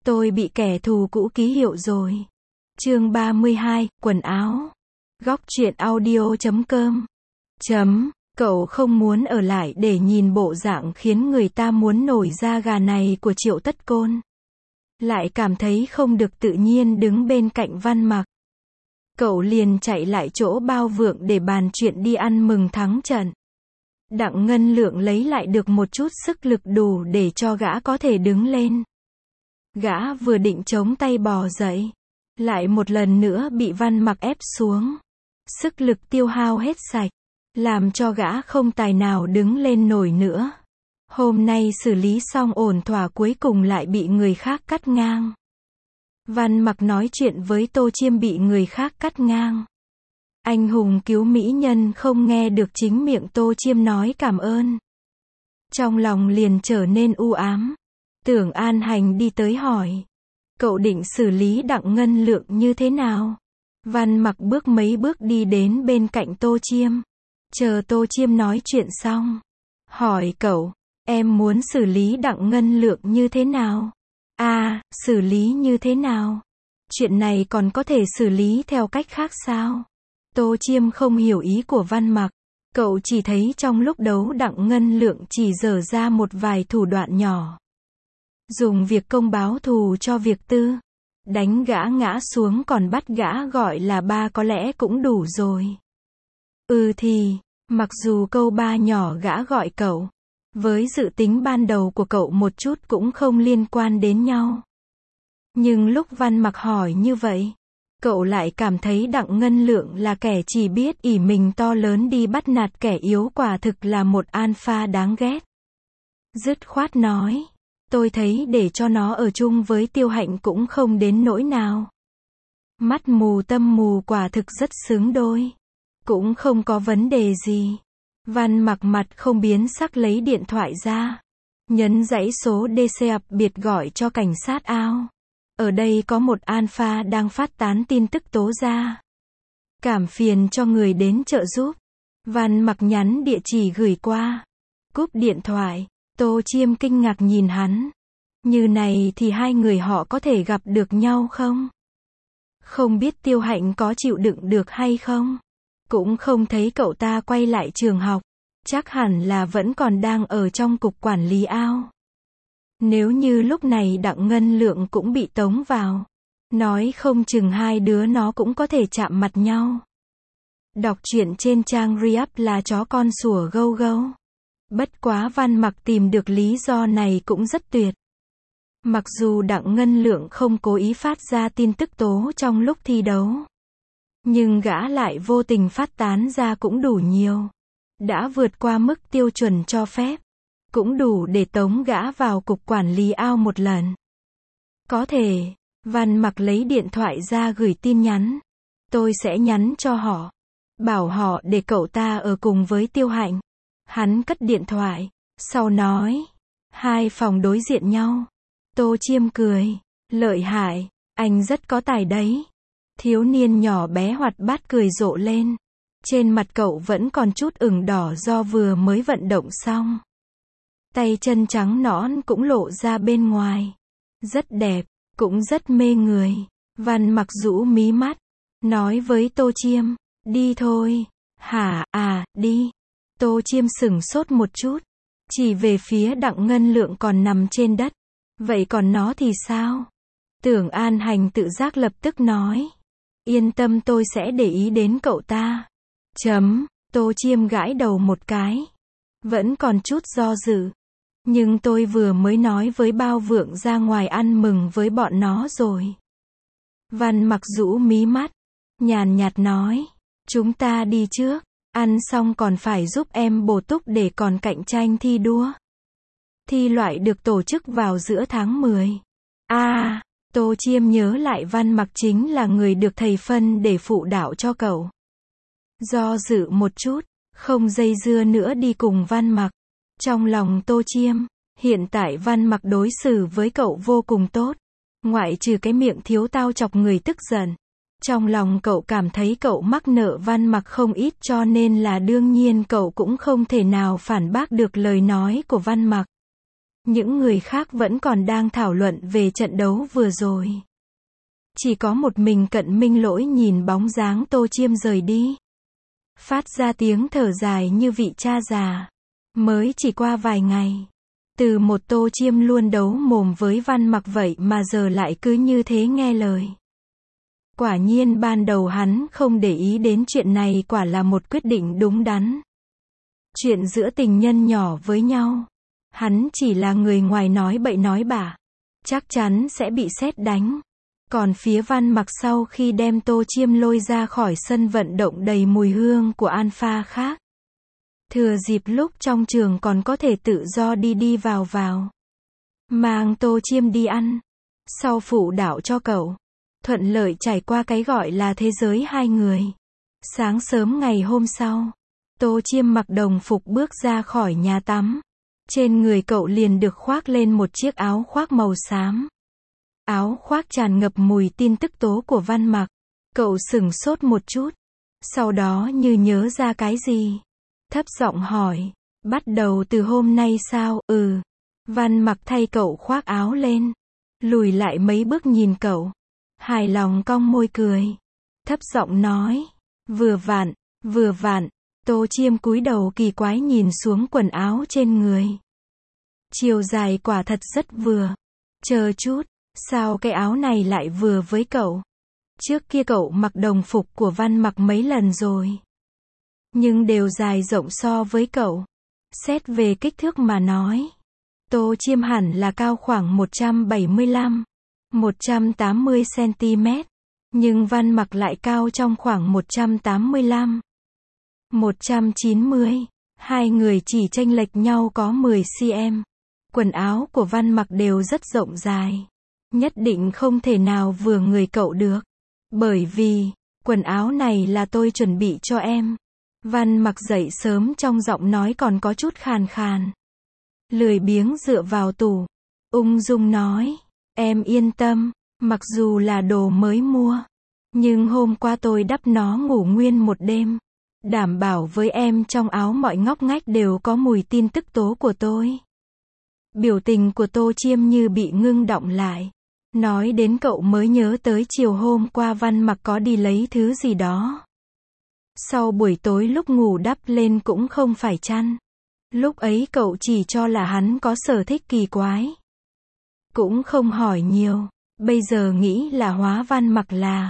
Tôi bị kẻ thù cũ ký hiệu rồi. Chương 32, quần áo. Góc truyện audio.com. Cậu không muốn ở lại để nhìn bộ dạng khiến người ta muốn nổi da gà này của Triệu Tất Côn. Lại cảm thấy không được tự nhiên đứng bên cạnh Văn Mặc. Cậu liền chạy lại chỗ Bao Vượng để bàn chuyện đi ăn mừng thắng trận. Đặng Ngân Lượng lấy lại được một chút sức lực đủ để cho gã có thể đứng lên. Gã vừa định chống tay bò dậy, lại một lần nữa bị Văn Mặc ép xuống. Sức lực tiêu hao hết sạch, làm cho gã không tài nào đứng lên nổi nữa. Hôm nay xử lý xong ổn thỏa cuối cùng lại bị người khác cắt ngang. Văn Mặc nói chuyện với Tô Chiêm bị người khác cắt ngang. Anh hùng cứu mỹ nhân không nghe được chính miệng Tô Chiêm nói cảm ơn. Trong lòng liền trở nên u ám. Tưởng An Hành đi tới hỏi. Cậu định xử lý Đặng Ngân Lượng như thế nào? Văn Mặc bước mấy bước đi đến bên cạnh Tô Chiêm. Chờ Tô Chiêm nói chuyện xong. Hỏi cậu, em muốn xử lý Đặng Ngân Lượng như thế nào? Xử lý như thế nào? Chuyện này còn có thể xử lý theo cách khác sao? Tô Chiêm không hiểu ý của Văn Mặc. Cậu chỉ thấy trong lúc đấu Đặng Ngân Lượng chỉ dở ra một vài thủ đoạn nhỏ. Dùng việc công báo thù cho việc tư. Đánh gã ngã xuống còn bắt gã gọi là ba có lẽ cũng đủ rồi. Mặc dù câu ba nhỏ gã gọi cậu, với dự tính ban đầu của cậu một chút cũng không liên quan đến nhau. Nhưng lúc Văn Mặc hỏi như vậy, cậu lại cảm thấy Đặng Ngân Lượng là kẻ chỉ biết ỷ mình to lớn đi bắt nạt kẻ yếu, quả thực là một alpha đáng ghét. Dứt khoát nói, tôi thấy để cho nó ở chung với Tiêu Hạnh cũng không đến nỗi nào. Mắt mù tâm mù quả thực rất xứng đôi. Cũng không có vấn đề gì. Văn Mặc mặt không biến sắc lấy điện thoại ra. Nhấn dãy số DC đặc biệt gọi cho cảnh sát ao. Ở đây có một alpha đang phát tán tin tức tố ra. Cảm phiền cho người đến trợ giúp. Văn Mặc nhắn địa chỉ gửi qua. Cúp điện thoại, Tô Chiêm kinh ngạc nhìn hắn. Như này thì hai người họ có thể gặp được nhau không? Không biết Tiêu Hạnh có chịu đựng được hay không? Cũng không thấy cậu ta quay lại trường học. Chắc hẳn là vẫn còn đang ở trong cục quản lý ao. Nếu như lúc này Đặng Ngân Lượng cũng bị tống vào, nói không chừng hai đứa nó cũng có thể chạm mặt nhau. Đọc truyện trên trang Re-up là chó con sủa gâu gâu. Bất quá Văn Mặc tìm được lý do này cũng rất tuyệt. Mặc dù Đặng Ngân Lượng không cố ý phát ra tin tức tố trong lúc thi đấu, nhưng gã lại vô tình phát tán ra cũng đủ nhiều. Đã vượt qua mức tiêu chuẩn cho phép. Cũng đủ để tống gã vào cục quản lý ao một lần. Có thể, Văn Mặc lấy điện thoại ra gửi tin nhắn. Tôi sẽ nhắn cho họ. Bảo họ để cậu ta ở cùng với Tiêu Hạnh. Hắn cất điện thoại. Sau nói. Hai phòng đối diện nhau. Tô Chiêm cười. Lợi hại. Anh rất có tài đấy. Thiếu niên nhỏ bé hoạt bát cười rộ lên. Trên mặt cậu vẫn còn chút ửng đỏ do vừa mới vận động xong. Tay chân trắng nõn cũng lộ ra bên ngoài. Rất đẹp, cũng rất mê người. Văn Mặc rũ mí mắt. Nói với Tô Chiêm. Đi thôi. Hả, đi. Tô Chiêm sửng sốt một chút. Chỉ về phía Đặng Ngân Lượng còn nằm trên đất. Vậy còn nó thì sao? Tưởng An Hành tự giác lập tức nói. Yên tâm, tôi sẽ để ý đến cậu ta. Tô Chiêm gãi đầu một cái. Vẫn còn chút do dự. Nhưng tôi vừa mới nói với Bao Vượng ra ngoài ăn mừng với bọn nó rồi. Văn Mặc rũ mí mắt. Nhàn nhạt nói. Chúng ta đi trước. Ăn xong còn phải giúp em bổ túc để còn cạnh tranh thi đua. Thi loại được tổ chức vào giữa tháng 10. Tô Chiêm nhớ lại Văn Mặc chính là người được thầy phân để phụ đạo cho cậu. Do dự một chút, không dây dưa nữa đi cùng Văn Mặc. Trong lòng Tô Chiêm, hiện tại Văn Mặc đối xử với cậu vô cùng tốt. Ngoại trừ cái miệng thiếu tao chọc người tức giận. Trong lòng cậu cảm thấy cậu mắc nợ Văn Mặc không ít, cho nên là đương nhiên cậu cũng không thể nào phản bác được lời nói của Văn Mặc. Những người khác vẫn còn đang thảo luận về trận đấu vừa rồi. Chỉ có một mình Cận Minh Lỗi nhìn bóng dáng Tô Chiêm rời đi. Phát ra tiếng thở dài như vị cha già. Mới chỉ qua vài ngày. Từ một Tô Chiêm luôn đấu mồm với Văn Mặc vậy mà giờ lại cứ như thế nghe lời. Quả nhiên ban đầu hắn không để ý đến chuyện này quả là một quyết định đúng đắn. Chuyện giữa tình nhân nhỏ với nhau. Hắn chỉ là người ngoài nói bậy nói bạ. Chắc chắn sẽ bị sét đánh. Còn phía Văn Mặc sau khi đem Tô Chiêm lôi ra khỏi sân vận động đầy mùi hương của Alpha khác. Thừa dịp lúc trong trường còn có thể tự do đi đi vào vào. Mang Tô Chiêm đi ăn. Sau phụ đạo cho cậu. Thuận lợi trải qua cái gọi là thế giới hai người. Sáng sớm ngày hôm sau. Tô Chiêm mặc đồng phục bước ra khỏi nhà tắm. Trên người cậu liền được khoác lên một chiếc áo khoác màu xám. Áo khoác tràn ngập mùi tin tức tố của Văn Mặc. Cậu sửng sốt một chút. Sau đó như nhớ ra cái gì. Thấp giọng hỏi. Bắt đầu từ hôm nay sao? Văn Mặc thay cậu khoác áo lên. Lùi lại mấy bước nhìn cậu. Hài lòng cong môi cười. Thấp giọng nói. Vừa vặn, vừa vặn. Tô Chiêm cúi đầu kỳ quái nhìn xuống quần áo trên người. Chiều dài quả thật rất vừa. Chờ chút, sao cái áo này lại vừa với cậu? Trước kia cậu mặc đồng phục của Văn Mặc mấy lần rồi. Nhưng đều dài rộng so với cậu. Xét về kích thước mà nói. Tô Chiêm hẳn là cao khoảng 175, 180 cm. Nhưng Văn Mặc lại cao trong khoảng 185, 190. Hai người chỉ chênh lệch nhau có 10 cm. Quần áo của Văn Mặc đều rất rộng dài. Nhất định không thể nào vừa người cậu được. Bởi vì, quần áo này là tôi chuẩn bị cho em. Văn Mặc dậy sớm trong giọng nói còn có chút khàn khàn. Lười biếng dựa vào tủ. Ung dung nói. Em yên tâm, mặc dù là đồ mới mua. Nhưng hôm qua tôi đắp nó ngủ nguyên một đêm. Đảm bảo với em trong áo mọi ngóc ngách đều có mùi tin tức tố của tôi. Biểu tình của Tô Chiêm như bị ngưng đọng lại. Nói đến cậu mới nhớ tới chiều hôm qua Văn Mặc có đi lấy thứ gì đó. Sau buổi tối lúc ngủ đắp lên cũng không phải chăn. Lúc ấy cậu chỉ cho là hắn có sở thích kỳ quái. Cũng không hỏi nhiều. Bây giờ nghĩ là hóa Văn Mặc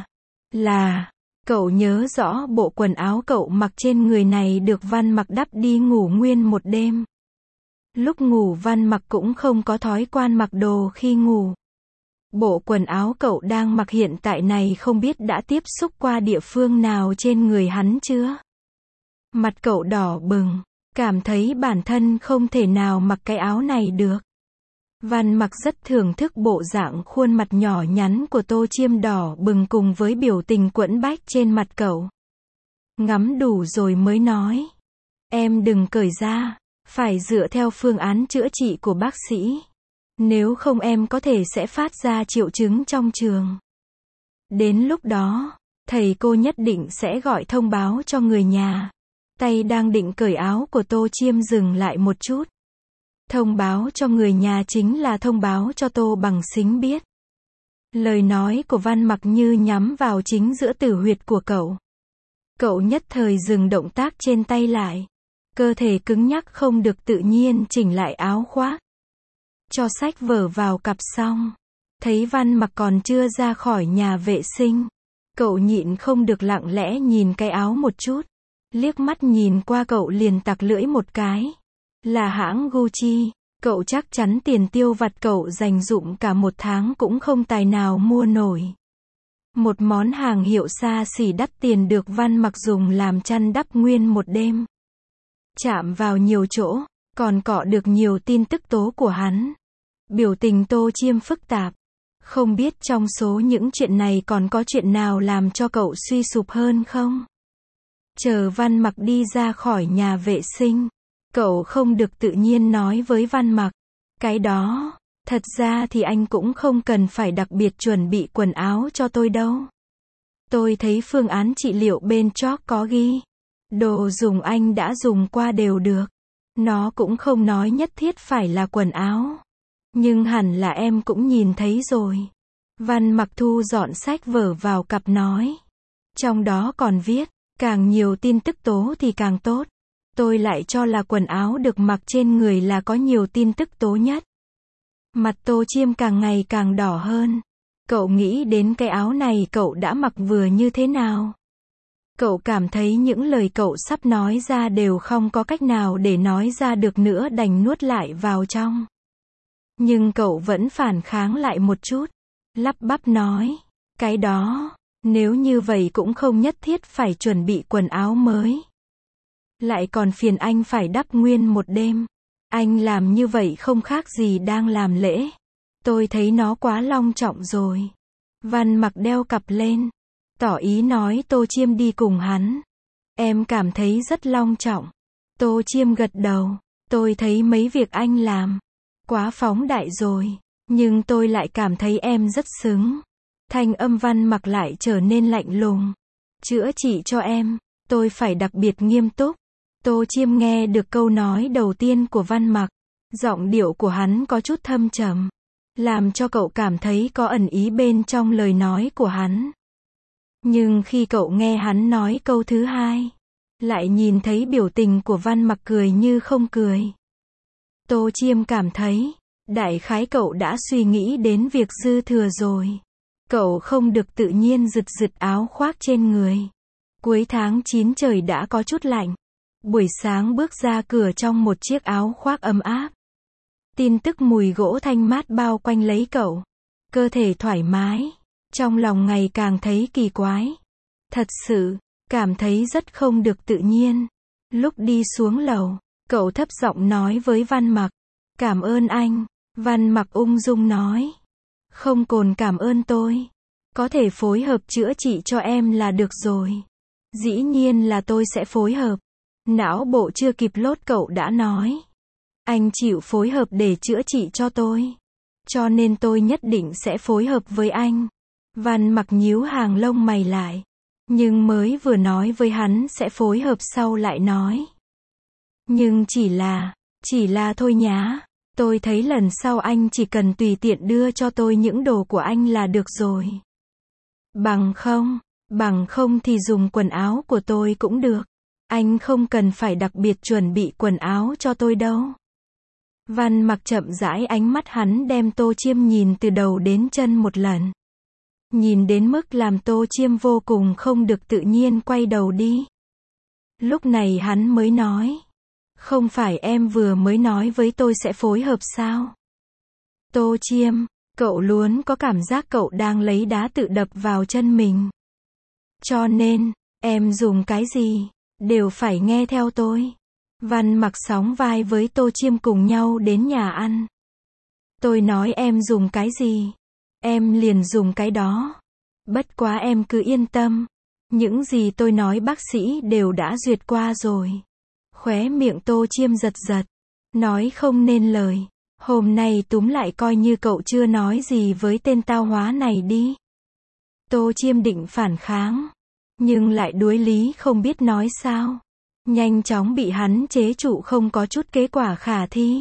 là... Cậu nhớ rõ bộ quần áo cậu mặc trên người này được Văn Mặc đắp đi ngủ nguyên một đêm. Lúc ngủ Văn Mặc cũng không có thói quen mặc đồ khi ngủ. Bộ quần áo cậu đang mặc hiện tại này không biết đã tiếp xúc qua địa phương nào trên người hắn chưa? Mặt cậu đỏ bừng, cảm thấy bản thân không thể nào mặc cái áo này được. Văn Mặc rất thưởng thức bộ dạng khuôn mặt nhỏ nhắn của Tô Chiêm đỏ bừng cùng với biểu tình quẫn bách trên mặt cậu. Ngắm đủ rồi mới nói. Em đừng cởi ra, phải dựa theo phương án chữa trị của bác sĩ. Nếu không em có thể sẽ phát ra triệu chứng trong trường. Đến lúc đó, thầy cô nhất định sẽ gọi thông báo cho người nhà. Tay đang định cởi áo của Tô Chiêm dừng lại một chút. Thông báo cho người nhà chính là thông báo cho Tô Bằng Sính biết. Lời nói của Văn Mặc như nhắm vào chính giữa tử huyệt của cậu. Cậu nhất thời dừng động tác trên tay lại. Cơ thể cứng nhắc không được tự nhiên chỉnh lại áo khoác. Cho sách vở vào cặp xong. Thấy Văn Mặc còn chưa ra khỏi nhà vệ sinh. Cậu nhịn không được lặng lẽ nhìn cái áo một chút. Liếc mắt nhìn qua cậu liền tặc lưỡi một cái. Là hãng Gucci. Cậu chắc chắn tiền tiêu vặt cậu dành dụm cả một tháng cũng không tài nào mua nổi. Một món hàng hiệu xa xỉ đắt tiền được Văn Mặc dùng làm chăn đắp nguyên một đêm. Chạm vào nhiều chỗ, còn cọ được nhiều tin tức tố của hắn. Biểu tình Tô Chiêm phức tạp. Không biết trong số những chuyện này còn có chuyện nào làm cho cậu suy sụp hơn không? Chờ Văn Mặc đi ra khỏi nhà vệ sinh. Cậu không được tự nhiên nói với Văn Mặc. Cái đó, thật ra thì anh cũng không cần phải đặc biệt chuẩn bị quần áo cho tôi đâu. Tôi thấy phương án trị liệu bên chót có ghi. Đồ dùng anh đã dùng qua đều được. Nó cũng không nói nhất thiết phải là quần áo. Nhưng hẳn là em cũng nhìn thấy rồi. Văn Mặc thu dọn sách vở vào cặp nói. Trong đó còn viết, càng nhiều tin tức tố thì càng tốt. Tôi lại cho là quần áo được mặc trên người là có nhiều tin tức tố nhất. Mặt Tô Chiêm càng ngày càng đỏ hơn. Cậu nghĩ đến cái áo này cậu đã mặc vừa như thế nào? Cậu cảm thấy những lời cậu sắp nói ra đều không có cách nào để nói ra được nữa, đành nuốt lại vào trong. Nhưng cậu vẫn phản kháng lại một chút. Lắp bắp nói. Cái đó, nếu như vậy cũng không nhất thiết phải chuẩn bị quần áo mới. Lại còn phiền anh phải đắp nguyên một đêm. Anh làm như vậy không khác gì đang làm lễ. Tôi thấy nó quá long trọng rồi. Văn Mặc đeo cặp lên. Tỏ ý nói Tô Chiêm đi cùng hắn. Em cảm thấy rất long trọng. Tô Chiêm gật đầu. Tôi thấy mấy việc anh làm quá phóng đại rồi. Nhưng tôi lại cảm thấy em rất xứng. Thanh âm Văn Mặc lại trở nên lạnh lùng. Chữa trị cho em, tôi phải đặc biệt nghiêm túc. Tô Chiêm nghe được câu nói đầu tiên của Văn Mặc. Giọng điệu của hắn có chút thâm trầm. Làm cho cậu cảm thấy có ẩn ý bên trong lời nói của hắn. Nhưng khi cậu nghe hắn nói câu thứ hai, lại nhìn thấy biểu tình của Văn Mặc cười như không cười. Tô Chiêm cảm thấy, đại khái cậu đã suy nghĩ đến việc dư thừa rồi. Cậu không được tự nhiên giật giật áo khoác trên người. Cuối tháng 9 trời đã có chút lạnh. Buổi sáng bước ra cửa trong một chiếc áo khoác ấm áp. Tin tức mùi gỗ thanh mát bao quanh lấy cậu. Cơ thể thoải mái. Trong lòng ngày càng thấy kỳ quái. Thật sự, cảm thấy rất không được tự nhiên. Lúc đi xuống lầu, cậu thấp giọng nói với Văn Mặc. Cảm ơn anh. Văn Mặc ung dung nói. Không cần cảm ơn tôi. Có thể phối hợp chữa trị cho em là được rồi. Dĩ nhiên là tôi sẽ phối hợp. Não bộ chưa kịp lốt cậu đã nói. Anh chịu phối hợp để chữa trị cho tôi. Cho nên tôi nhất định sẽ phối hợp với anh. Văn Mặc nhíu hàng lông mày lại. Nhưng mới vừa nói với hắn sẽ phối hợp sau lại nói. Nhưng chỉ là thôi nhá. Tôi thấy lần sau anh chỉ cần tùy tiện đưa cho tôi những đồ của anh là được rồi. Bằng không thì dùng quần áo của tôi cũng được. Anh không cần phải đặc biệt chuẩn bị quần áo cho tôi đâu. Văn Mặc chậm rãi, ánh mắt hắn đem Tô Chiêm nhìn từ đầu đến chân một lần. Nhìn đến mức làm Tô Chiêm vô cùng không được tự nhiên quay đầu đi. Lúc này hắn mới nói. Không phải em vừa mới nói với tôi sẽ phối hợp sao? Tô Chiêm, cậu luôn có cảm giác cậu đang lấy đá tự đập vào chân mình. Cho nên, em dùng cái gì, đều phải nghe theo tôi. Văn Mặc sóng vai với Tô Chiêm cùng nhau đến nhà ăn. Tôi nói em dùng cái gì, em liền dùng cái đó. Bất quá em cứ yên tâm. Những gì tôi nói bác sĩ đều đã duyệt qua rồi. Khóe miệng Tô Chiêm giật giật. Nói không nên lời. Hôm nay túm lại coi như cậu chưa nói gì với tên tao hóa này đi. Tô Chiêm định phản kháng. Nhưng lại đuối lý không biết nói sao. Nhanh chóng bị hắn chế trụ, không có chút kết quả khả thi.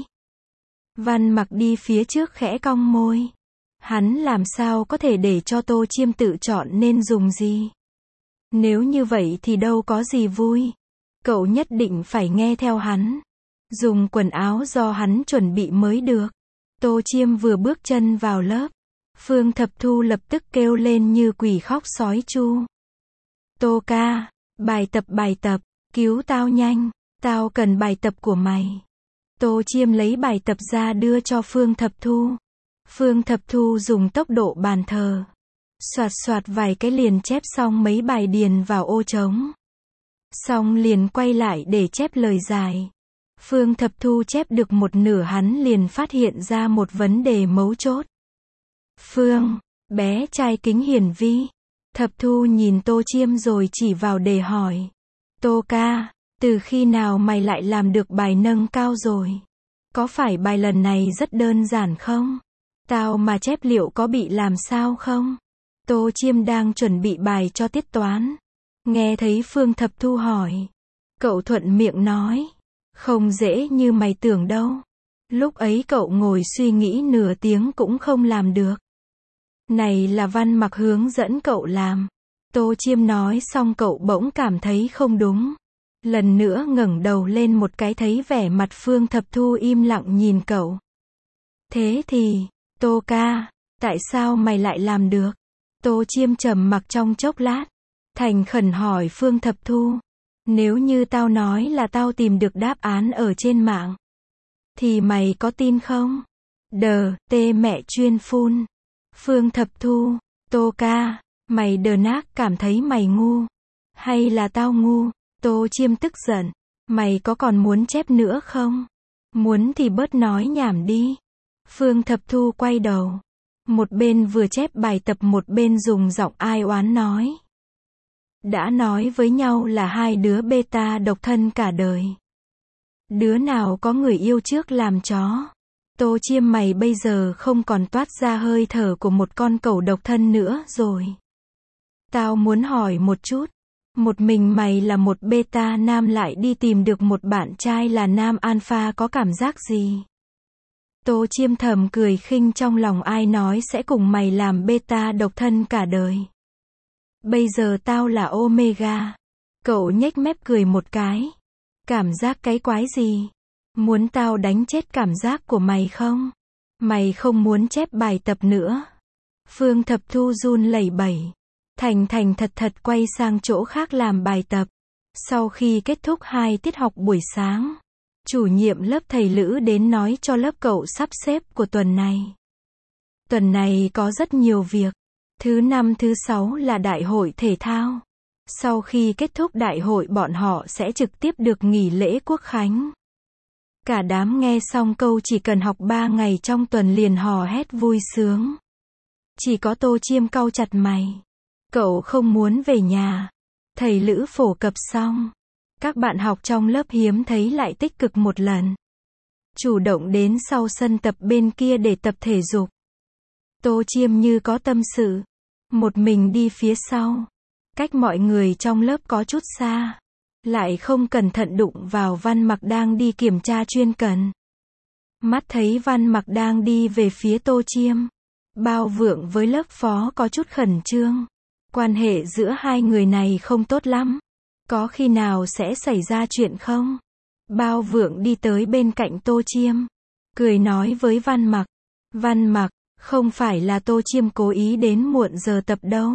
Văn Mặc đi phía trước khẽ cong môi. Hắn làm sao có thể để cho Tô Chiêm tự chọn nên dùng gì. Nếu như vậy thì đâu có gì vui. Cậu nhất định phải nghe theo hắn. Dùng quần áo do hắn chuẩn bị mới được. Tô Chiêm vừa bước chân vào lớp. Phương Thập Thu lập tức kêu lên như quỷ khóc sói chu. Tô ca, bài tập, cứu tao nhanh. Tao cần bài tập của mày. Tô Chiêm lấy bài tập ra đưa cho Phương Thập Thu. Phương Thập Thu dùng tốc độ bàn thờ. Soạt soạt vài cái liền chép xong mấy bài điền vào ô trống. Xong liền quay lại để chép lời giải. Phương Thập Thu chép được một nửa hắn liền phát hiện ra một vấn đề mấu chốt. Phương, bé trai kính hiển vi. Thập Thu nhìn Tô Chiêm rồi chỉ vào đề hỏi. Tô ca, từ khi nào mày lại làm được bài nâng cao rồi? Có phải bài lần này rất đơn giản không? Tao mà chép liệu có bị làm sao không? Tô Chiêm đang chuẩn bị bài cho tiết toán. Nghe thấy Phương Thập Thu hỏi. Cậu thuận miệng nói. Không dễ như mày tưởng đâu. Lúc ấy cậu ngồi suy nghĩ nửa tiếng cũng không làm được. Này là Văn Mặc hướng dẫn cậu làm. Tô Chiêm nói xong cậu bỗng cảm thấy không đúng. Lần nữa ngẩng đầu lên một cái thấy vẻ mặt Phương Thập Thu im lặng nhìn cậu. Thế thì, Tô ca, tại sao mày lại làm được? Tô Chiêm trầm mặc trong chốc lát. Thành khẩn hỏi Phương Thập Thu. Nếu như tao nói là tao tìm được đáp án ở trên mạng, thì mày có tin không? Tê mẹ chuyên phun. Phương Thập Thu, Tô ca, mày đờ nác cảm thấy mày ngu. Hay là tao ngu? Tô Chiêm tức giận. Mày có còn muốn chép nữa không? Muốn thì bớt nói nhảm đi. Phương Thập Thu quay đầu. Một bên vừa chép bài tập một bên dùng giọng ai oán nói. Đã nói với nhau là hai đứa beta độc thân cả đời. Đứa nào có người yêu trước làm chó. Tô Chiêm mày bây giờ không còn toát ra hơi thở của một con cẩu độc thân nữa rồi. Tao muốn hỏi một chút. Một mình mày là một beta nam lại đi tìm được một bạn trai là nam alpha có cảm giác gì? Tô Chiêm thầm cười khinh trong lòng ai nói sẽ cùng mày làm beta độc thân cả đời. Bây giờ tao là omega. Cậu nhếch mép cười một cái. Cảm giác cái quái gì? Muốn tao đánh chết cảm giác của mày không? Mày không muốn chép bài tập nữa. Phương Thập Thu run lẩy bẩy. Thành thật quay sang chỗ khác làm bài tập. Sau khi kết thúc 2 tiết học buổi sáng, chủ nhiệm lớp thầy Lữ đến nói cho lớp cậu sắp xếp của tuần này. Tuần này có rất nhiều việc. Thứ 5 thứ 6 là đại hội thể thao. Sau khi kết thúc đại hội bọn họ sẽ trực tiếp được nghỉ lễ quốc khánh. Cả đám nghe xong câu chỉ cần học 3 ngày trong tuần liền hò hét vui sướng. Chỉ có Tô Chiêm cau chặt mày. Cậu không muốn về nhà. Thầy Lữ phổ cập xong. Các bạn học trong lớp hiếm thấy lại tích cực một lần. Chủ động đến sau sân tập bên kia để tập thể dục. Tô Chiêm như có tâm sự. Một mình đi phía sau. Cách mọi người trong lớp có chút xa. Lại không cẩn thận đụng vào Văn Mặc đang đi kiểm tra chuyên cần. Mắt thấy Văn Mặc đang đi về phía Tô Chiêm. Bao Vượng với lớp phó có chút khẩn trương. Quan hệ giữa hai người này không tốt lắm. Có khi nào sẽ xảy ra chuyện không? Bao Vượng đi tới bên cạnh Tô Chiêm. Cười nói với Văn Mặc. Văn Mặc, không phải là Tô Chiêm cố ý đến muộn giờ tập đâu.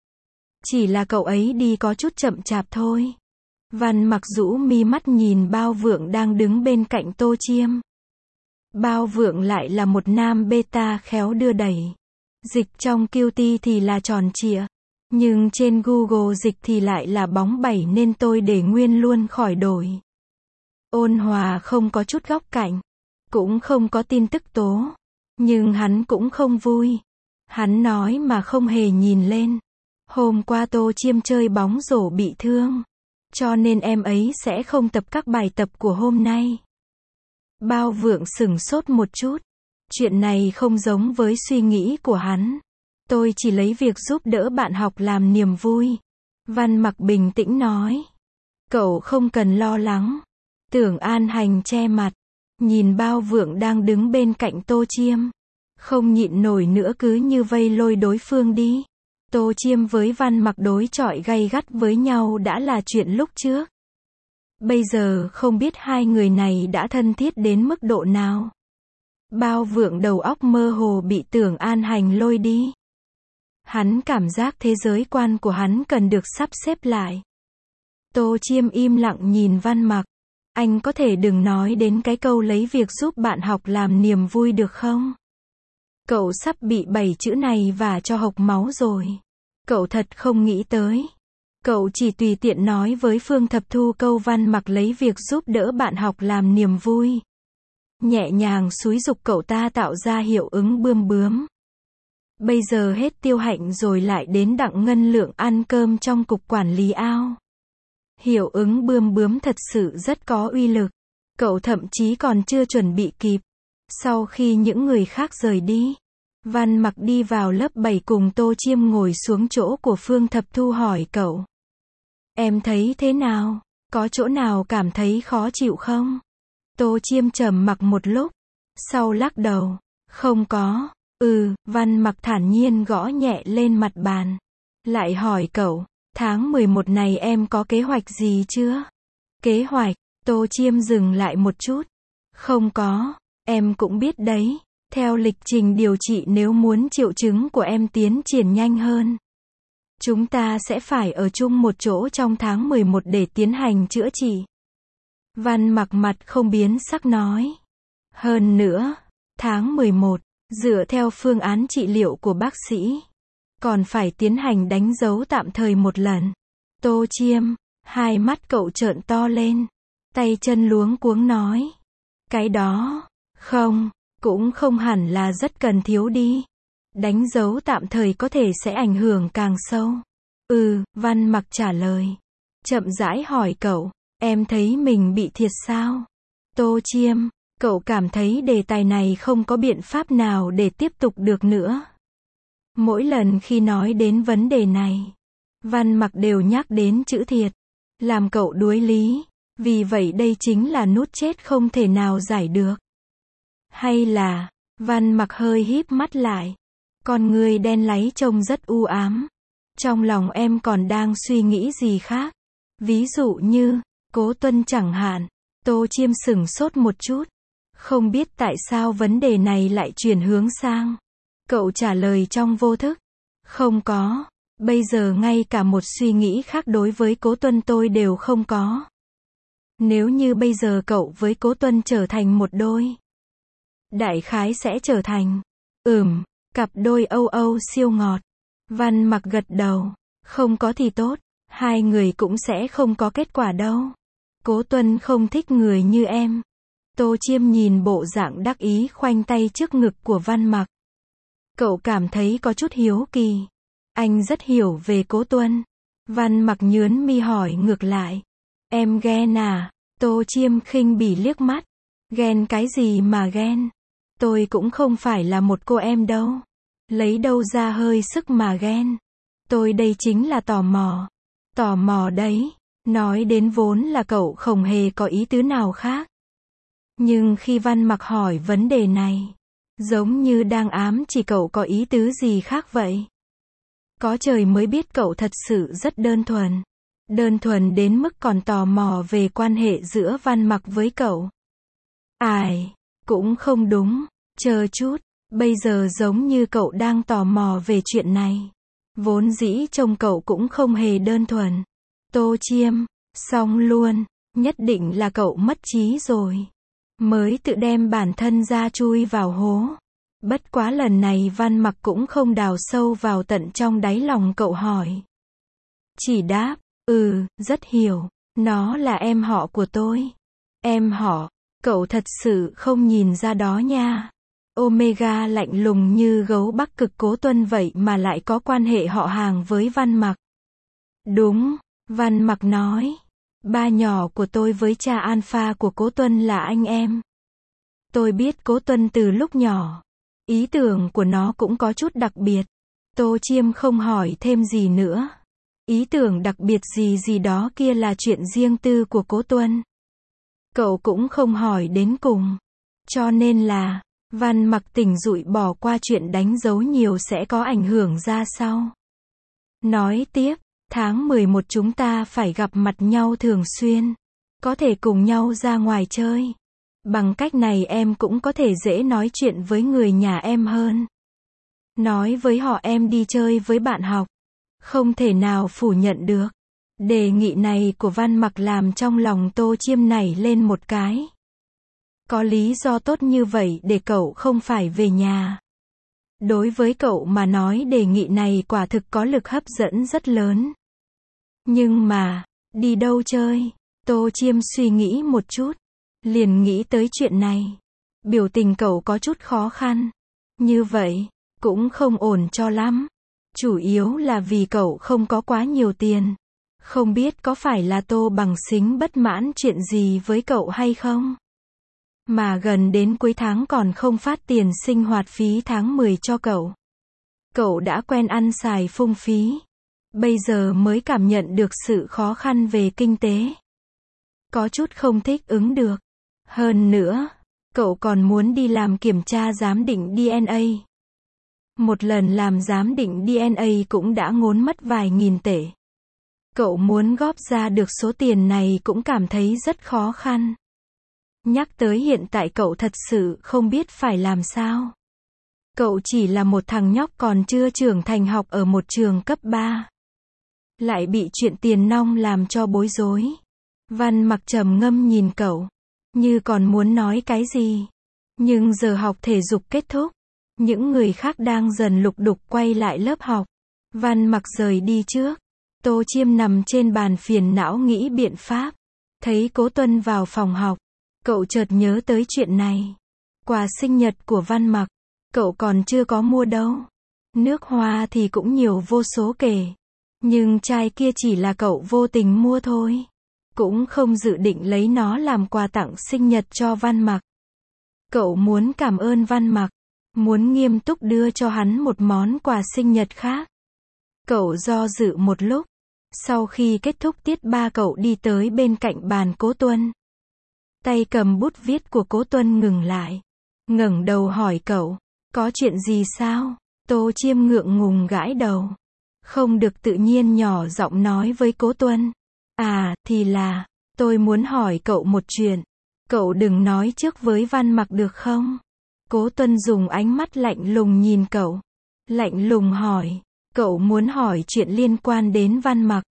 Chỉ là cậu ấy đi có chút chậm chạp thôi. Văn Mặc rũ mi mắt nhìn Bao Vượng đang đứng bên cạnh Tô Chiêm. Bao Vượng lại là một nam beta khéo đưa đẩy. Dịch trong QT thì là tròn trịa. Nhưng trên Google dịch thì lại là bóng bẩy nên tôi để nguyên luôn khỏi đổi. Ôn hòa không có chút góc cạnh. Cũng không có tin tức tố. Nhưng hắn cũng không vui. Hắn nói mà không hề nhìn lên. Hôm qua Tô Chiêm chơi bóng rổ bị thương. Cho nên em ấy sẽ không tập các bài tập của hôm nay. Bao Vượng sửng sốt một chút. Chuyện này không giống với suy nghĩ của hắn. Tôi chỉ lấy việc giúp đỡ bạn học làm niềm vui. Văn Mặc bình tĩnh nói. Cậu không cần lo lắng. Tưởng An Hành che mặt. Nhìn Bao Vượng đang đứng bên cạnh Tô Chiêm. Không nhịn nổi nữa cứ như vây lôi đối phương đi. Tô Chiêm với Văn Mặc đối chọi gay gắt với nhau đã là chuyện lúc trước. Bây giờ không biết hai người này đã thân thiết đến mức độ nào. Bao Vượng đầu óc mơ hồ bị Tưởng An Hành lôi đi. Hắn cảm giác thế giới quan của hắn cần được sắp xếp lại. Tô Chiêm im lặng nhìn Văn Mặc. Anh có thể đừng nói đến cái câu lấy việc giúp bạn học làm niềm vui được không? Cậu sắp bị 7 chữ này vả cho hộc máu rồi. Cậu thật không nghĩ tới. Cậu chỉ tùy tiện nói với Phương Thập Thu câu Văn Mặc lấy việc giúp đỡ bạn học làm niềm vui. Nhẹ nhàng xúi giục cậu ta tạo ra hiệu ứng bươm bướm. Bây giờ hết Tiêu Hạnh rồi lại đến Đặng Ngân Lượng ăn cơm trong cục quản lý ao. Hiệu ứng bươm bướm thật sự rất có uy lực. Cậu thậm chí còn chưa chuẩn bị kịp. Sau khi những người khác rời đi, Văn Mặc đi vào lớp 7 cùng Tô Chiêm ngồi xuống chỗ của Phương Thập Thu hỏi cậu. Em thấy thế nào? Có chỗ nào cảm thấy khó chịu không? Tô Chiêm trầm mặc một lúc. sau lắc đầu. Không có. Văn Mặc thản nhiên gõ nhẹ lên mặt bàn. Lại hỏi cậu, tháng 11 này em có kế hoạch gì chưa? Kế hoạch, Tô Chiêm dừng lại một chút. Không có, em cũng biết đấy, theo lịch trình điều trị nếu muốn triệu chứng của em tiến triển nhanh hơn, chúng ta sẽ phải ở chung một chỗ trong tháng 11 để tiến hành chữa trị. Văn Mặc mặt không biến sắc nói. Hơn nữa, tháng 11, dựa theo phương án trị liệu của bác sĩ, còn phải tiến hành đánh dấu tạm thời một lần. Tô Chiêm, hai mắt cậu trợn to lên, tay chân luống cuống nói. Cái đó, cũng không hẳn là rất cần thiếu đi. Đánh dấu tạm thời có thể sẽ ảnh hưởng càng sâu. Văn Mặc trả lời. Chậm rãi hỏi cậu, em thấy mình bị thiệt sao? Tô Chiêm, cậu cảm thấy đề tài này không có biện pháp nào để tiếp tục được nữa. Mỗi lần khi nói đến vấn đề này, Văn Mặc đều nhắc đến chữ thiệt, làm cậu đuối lý, vì vậy đây chính là nút chết không thể nào giải được. Hay là, Văn Mặc hơi híp mắt lại, con người đen láy trông rất u ám. Trong lòng em còn đang suy nghĩ gì khác? Ví dụ như, Cố Tuân chẳng hạn. Tô Chiêm sửng sốt một chút, không biết tại sao vấn đề này lại chuyển hướng sang. Cậu trả lời trong vô thức. Không có, bây giờ ngay cả một suy nghĩ khác đối với Cố Tuân tôi đều không có. Nếu như bây giờ cậu với Cố Tuân trở thành một đôi, đại khái sẽ trở thành, cặp đôi âu âu siêu ngọt. Văn Mặc gật đầu. Không có thì tốt, hai người cũng sẽ không có kết quả đâu. Cố Tuân không thích người như em. Tô Chiêm nhìn bộ dạng đắc ý khoanh tay trước ngực của Văn Mặc. Cậu cảm thấy có chút hiếu kỳ. Anh rất hiểu về Cố Tuân. Văn Mặc nhướng mi hỏi ngược lại. Em ghen à? Tô Chiêm khinh bỉ liếc mắt. Ghen cái gì mà ghen? Tôi cũng không phải là một cô em đâu. Lấy đâu ra hơi sức mà ghen. Tôi đây chính là tò mò. Tò mò đấy. Nói đến vốn là cậu không hề có ý tứ nào khác. Nhưng khi Văn Mặc hỏi vấn đề này, giống như đang ám chỉ cậu có ý tứ gì khác vậy. Có trời mới biết cậu thật sự rất đơn thuần. Đơn thuần đến mức còn tò mò về quan hệ giữa Văn Mặc với cậu. Cũng không đúng. Chờ chút, bây giờ giống như cậu đang tò mò về chuyện này. Vốn dĩ trông cậu cũng không hề đơn thuần. Tô Chiêm, xong luôn, nhất định là cậu mất trí rồi. Mới tự đem bản thân ra chui vào hố. Bất quá lần này Văn Mặc cũng không đào sâu vào tận trong đáy lòng cậu hỏi. Chỉ đáp, rất hiểu, nó là em họ của tôi. Em họ, cậu thật sự không nhìn ra đó nha. Omega lạnh lùng như gấu Bắc Cực Cố Tuân vậy mà lại có quan hệ họ hàng với Văn Mặc. Đúng, Văn Mặc nói. Ba nhỏ của tôi với cha Alpha của Cố Tuân là anh em. Tôi biết Cố Tuân từ lúc nhỏ. Ý tưởng của nó cũng có chút đặc biệt. Tô Chiêm không hỏi thêm gì nữa. Ý tưởng đặc biệt gì đó kia là chuyện riêng tư của Cố Tuân. Cậu cũng không hỏi đến cùng. Cho nên là, Văn Mặc tỉnh dụi bỏ qua chuyện đánh dấu nhiều sẽ có ảnh hưởng ra sao. Nói tiếp, tháng 11 chúng ta phải gặp mặt nhau thường xuyên. Có thể cùng nhau ra ngoài chơi. Bằng cách này em cũng có thể dễ nói chuyện với người nhà em hơn. Nói với họ em đi chơi với bạn học. Không thể nào phủ nhận được. Đề nghị này của Văn Mặc làm trong lòng Tô Chiêm nảy lên một cái. Có lý do tốt như vậy để cậu không phải về nhà. Đối với cậu mà nói đề nghị này quả thực có lực hấp dẫn rất lớn. Nhưng mà, đi đâu chơi? Tô Chiêm suy nghĩ một chút, liền nghĩ tới chuyện này. Biểu tình cậu có chút khó khăn. Như vậy, cũng không ổn cho lắm. Chủ yếu là vì cậu không có quá nhiều tiền. Không biết có phải là Tô Bằng Sính bất mãn chuyện gì với cậu hay không? Mà gần đến cuối tháng còn không phát tiền sinh hoạt phí tháng 10 cho cậu. Cậu đã quen ăn xài phung phí. Bây giờ mới cảm nhận được sự khó khăn về kinh tế. Có chút không thích ứng được. Hơn nữa, Cậu còn muốn đi làm kiểm tra giám định DNA. Một lần làm giám định DNA cũng đã ngốn mất vài nghìn tệ. Cậu muốn góp ra được số tiền này cũng cảm thấy rất khó khăn. Nhắc tới hiện tại cậu thật sự không biết phải làm sao. Cậu chỉ là một thằng nhóc còn chưa trưởng thành học ở một trường cấp 3. Lại bị chuyện tiền nong làm cho bối rối. Văn Mặc trầm ngâm nhìn cậu, như còn muốn nói cái gì. Nhưng giờ học thể dục kết thúc. Những người khác đang dần lục đục quay lại lớp học. Văn Mặc rời đi trước. Tô Chiêm nằm trên bàn phiền não nghĩ biện pháp. Thấy Cố Tuân vào phòng học. Cậu chợt nhớ tới chuyện này. Quà sinh nhật của Văn Mặc. Cậu còn chưa có mua đâu. Nước hoa thì cũng nhiều vô số kể. Nhưng chai kia chỉ là cậu vô tình mua thôi. Cũng không dự định lấy nó làm quà tặng sinh nhật cho Văn Mặc. Cậu muốn cảm ơn Văn Mặc. Muốn nghiêm túc đưa cho hắn một món quà sinh nhật khác. Cậu do dự một lúc. Sau khi kết thúc tiết 3 cậu đi tới bên cạnh bàn Cố Tuân. Tay cầm bút viết của Cố Tuân ngừng lại. Ngẩng đầu hỏi cậu. Có chuyện gì sao? Tô Chiêm ngượng ngùng gãi đầu. Không được tự nhiên nhỏ giọng nói với Cố Tuân. À, thì là, tôi muốn hỏi cậu một chuyện. Cậu đừng nói trước với Văn Mặc được không? Cố Tuân dùng ánh mắt lạnh lùng nhìn cậu. Lạnh lùng hỏi. Cậu muốn hỏi chuyện liên quan đến Văn Mặc.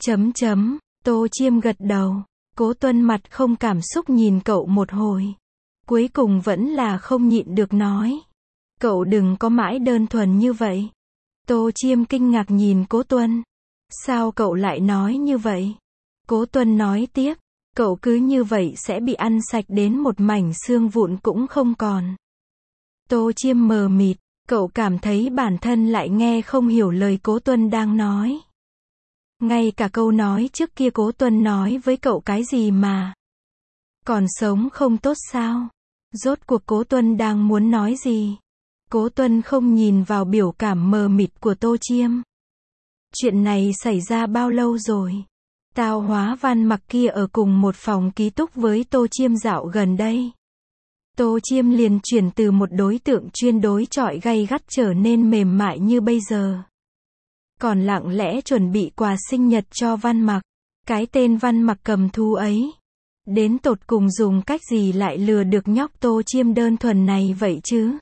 Tô Chiêm gật đầu. Cố Tuân mặt không cảm xúc nhìn cậu một hồi. Cuối cùng vẫn là không nhịn được nói. Cậu đừng có mãi đơn thuần như vậy. Tô Chiêm kinh ngạc nhìn Cố Tuân. Sao cậu lại nói như vậy? Cố Tuân nói tiếp. Cậu cứ như vậy sẽ bị ăn sạch đến một mảnh xương vụn cũng không còn. Tô Chiêm mờ mịt. Cậu cảm thấy bản thân lại nghe không hiểu lời Cố Tuân đang nói. Ngay cả câu nói trước kia Cố Tuân nói với cậu cái gì mà. Còn sống không tốt sao? Rốt cuộc Cố Tuân đang muốn nói gì? Cố Tuân không nhìn vào biểu cảm mờ mịt của Tô Chiêm. Chuyện này xảy ra bao lâu rồi? Tao hóa Văn Mặc kia ở cùng một phòng ký túc với Tô Chiêm dạo gần đây. Tô Chiêm liền chuyển từ một đối tượng chuyên đối chọi gay gắt trở nên mềm mại như bây giờ. Còn lặng lẽ chuẩn bị quà sinh nhật cho Văn Mặc. Cái tên Văn Mặc cầm thú ấy. Đến tột cùng dùng cách gì lại lừa được nhóc Tô Chiêm đơn thuần này vậy chứ?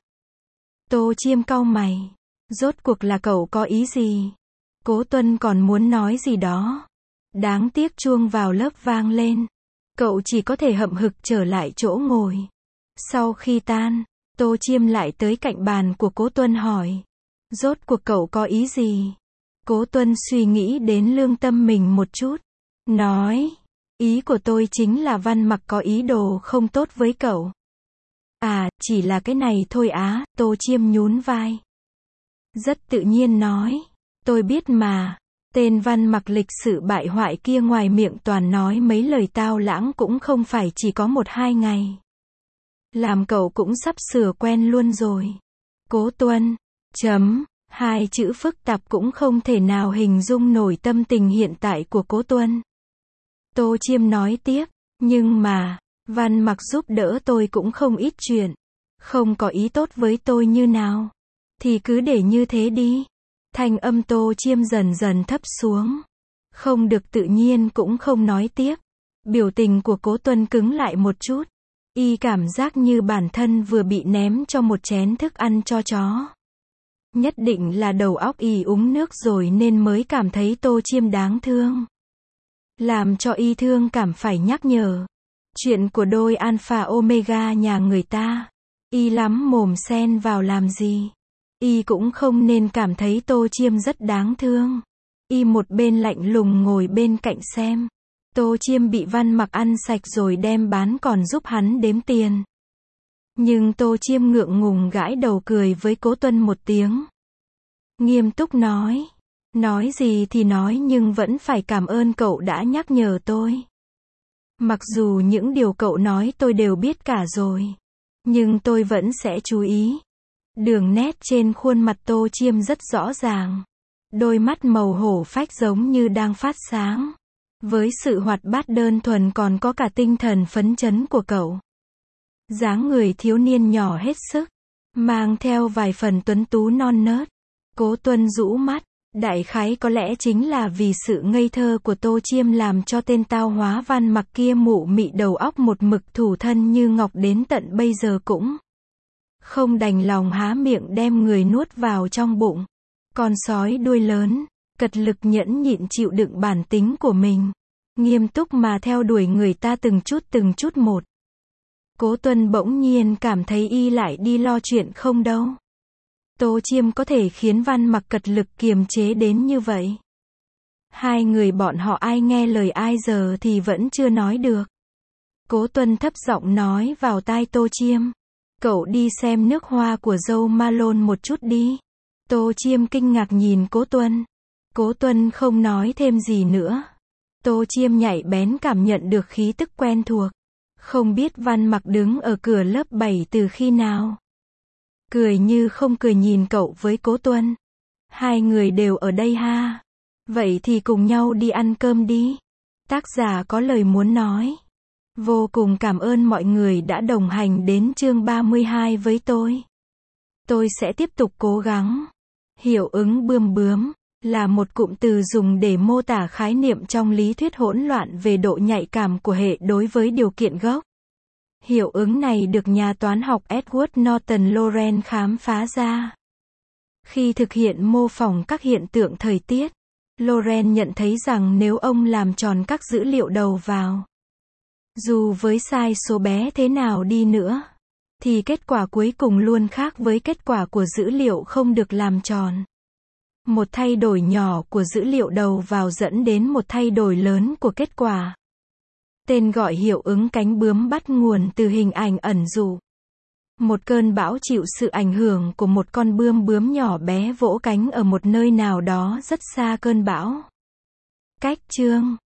Tô Chiêm cau mày. Rốt cuộc là cậu có ý gì? Cố Tuân còn muốn nói gì đó. Đáng tiếc chuông vào lớp vang lên. Cậu chỉ có thể hậm hực trở lại chỗ ngồi. Sau khi tan, Tô Chiêm lại tới cạnh bàn của Cố Tuân hỏi. Rốt cuộc cậu có ý gì? Cố Tuân suy nghĩ đến lương tâm mình một chút. Nói, ý của tôi chính là Văn Mặc có ý đồ không tốt với cậu. À, chỉ là cái này thôi á, Tô Chiêm nhún vai. Rất tự nhiên nói. Tôi biết mà. Tên Văn Mặc lịch sự bại hoại kia ngoài miệng toàn nói mấy lời tao lãng cũng không phải chỉ có 1-2 ngày. Làm cậu cũng sắp sửa quen luôn rồi. Cố Tuân. Hai chữ phức tạp cũng không thể nào hình dung nổi tâm tình hiện tại của Cố Tuân. Tô Chiêm nói tiếp. Nhưng mà, Văn Mặc giúp đỡ tôi cũng không ít chuyện. Không có ý tốt với tôi như nào. Thì cứ để như thế đi. Thanh âm Tô Chiêm dần dần thấp xuống. Không được tự nhiên cũng không nói tiếp. Biểu tình của Cố Tuân cứng lại một chút. Y cảm giác như bản thân vừa bị ném cho một chén thức ăn cho chó. Nhất định là đầu óc y uống nước rồi nên mới cảm thấy Tô Chiêm đáng thương. Làm cho y thương cảm phải nhắc nhở. Chuyện của đôi Alpha Omega nhà người ta. Y lắm mồm xen vào làm gì. Y cũng không nên cảm thấy Tô Chiêm rất đáng thương. Y một bên lạnh lùng ngồi bên cạnh xem. Tô Chiêm bị Văn Mặc ăn sạch rồi đem bán còn giúp hắn đếm tiền. Nhưng Tô Chiêm ngượng ngùng gãi đầu cười với Cố Tuân một tiếng. Nghiêm túc nói. Nói gì thì nói nhưng vẫn phải cảm ơn cậu đã nhắc nhở tôi. Mặc dù những điều cậu nói tôi đều biết cả rồi. Nhưng tôi vẫn sẽ chú ý. Đường nét trên khuôn mặt Tô Chiêm rất rõ ràng. Đôi mắt màu hổ phách giống như đang phát sáng. Với sự hoạt bát đơn thuần còn có cả tinh thần phấn chấn của cậu. Dáng người thiếu niên nhỏ hết sức, mang theo vài phần tuấn tú non nớt. Cố Tuân rũ mắt, đại khái có lẽ chính là vì sự ngây thơ của Tô Chiêm làm cho tên tao hóa Văn Mặc kia mụ mị đầu óc một mực thủ thân như ngọc đến tận bây giờ cũng không đành lòng há miệng đem người nuốt vào trong bụng. Con sói đuôi lớn, cật lực nhẫn nhịn chịu đựng bản tính của mình, nghiêm túc mà theo đuổi người ta từng chút một. Cố Tuân bỗng nhiên cảm thấy y lại đi lo chuyện không đâu. Tô Chiêm có thể khiến Văn Mặc cật lực kiềm chế đến như vậy. Hai người bọn họ ai nghe lời ai giờ thì vẫn chưa nói được. Cố Tuân thấp giọng nói vào tai Tô Chiêm. Cậu đi xem nước hoa của dâu Malone một chút đi. Tô Chiêm kinh ngạc nhìn Cố Tuân. Cố Tuân không nói thêm gì nữa. Tô Chiêm nhạy bén cảm nhận được khí tức quen thuộc. Không biết Văn Mặc đứng ở cửa lớp 7 từ khi nào. Cười như không cười nhìn cậu với Cố Tuân. Hai người đều ở đây ha. Vậy thì cùng nhau đi ăn cơm đi. Tác giả có lời muốn nói. Vô cùng cảm ơn mọi người đã đồng hành đến chương 32 với tôi. Tôi sẽ tiếp tục cố gắng. Hiệu ứng bươm bướm là một cụm từ dùng để mô tả khái niệm trong lý thuyết hỗn loạn về độ nhạy cảm của hệ đối với điều kiện gốc. Hiệu ứng này được nhà toán học Edward Norton Lorenz khám phá ra. Khi thực hiện mô phỏng các hiện tượng thời tiết, Lorenz nhận thấy rằng nếu ông làm tròn các dữ liệu đầu vào, dù với sai số bé thế nào đi nữa, thì kết quả cuối cùng luôn khác với kết quả của dữ liệu không được làm tròn. Một thay đổi nhỏ của dữ liệu đầu vào dẫn đến một thay đổi lớn của kết quả. Tên gọi hiệu ứng cánh bướm bắt nguồn từ hình ảnh ẩn dụ. Một cơn bão chịu sự ảnh hưởng của một con bươm bướm nhỏ bé vỗ cánh ở một nơi nào đó rất xa cơn bão. Cách chương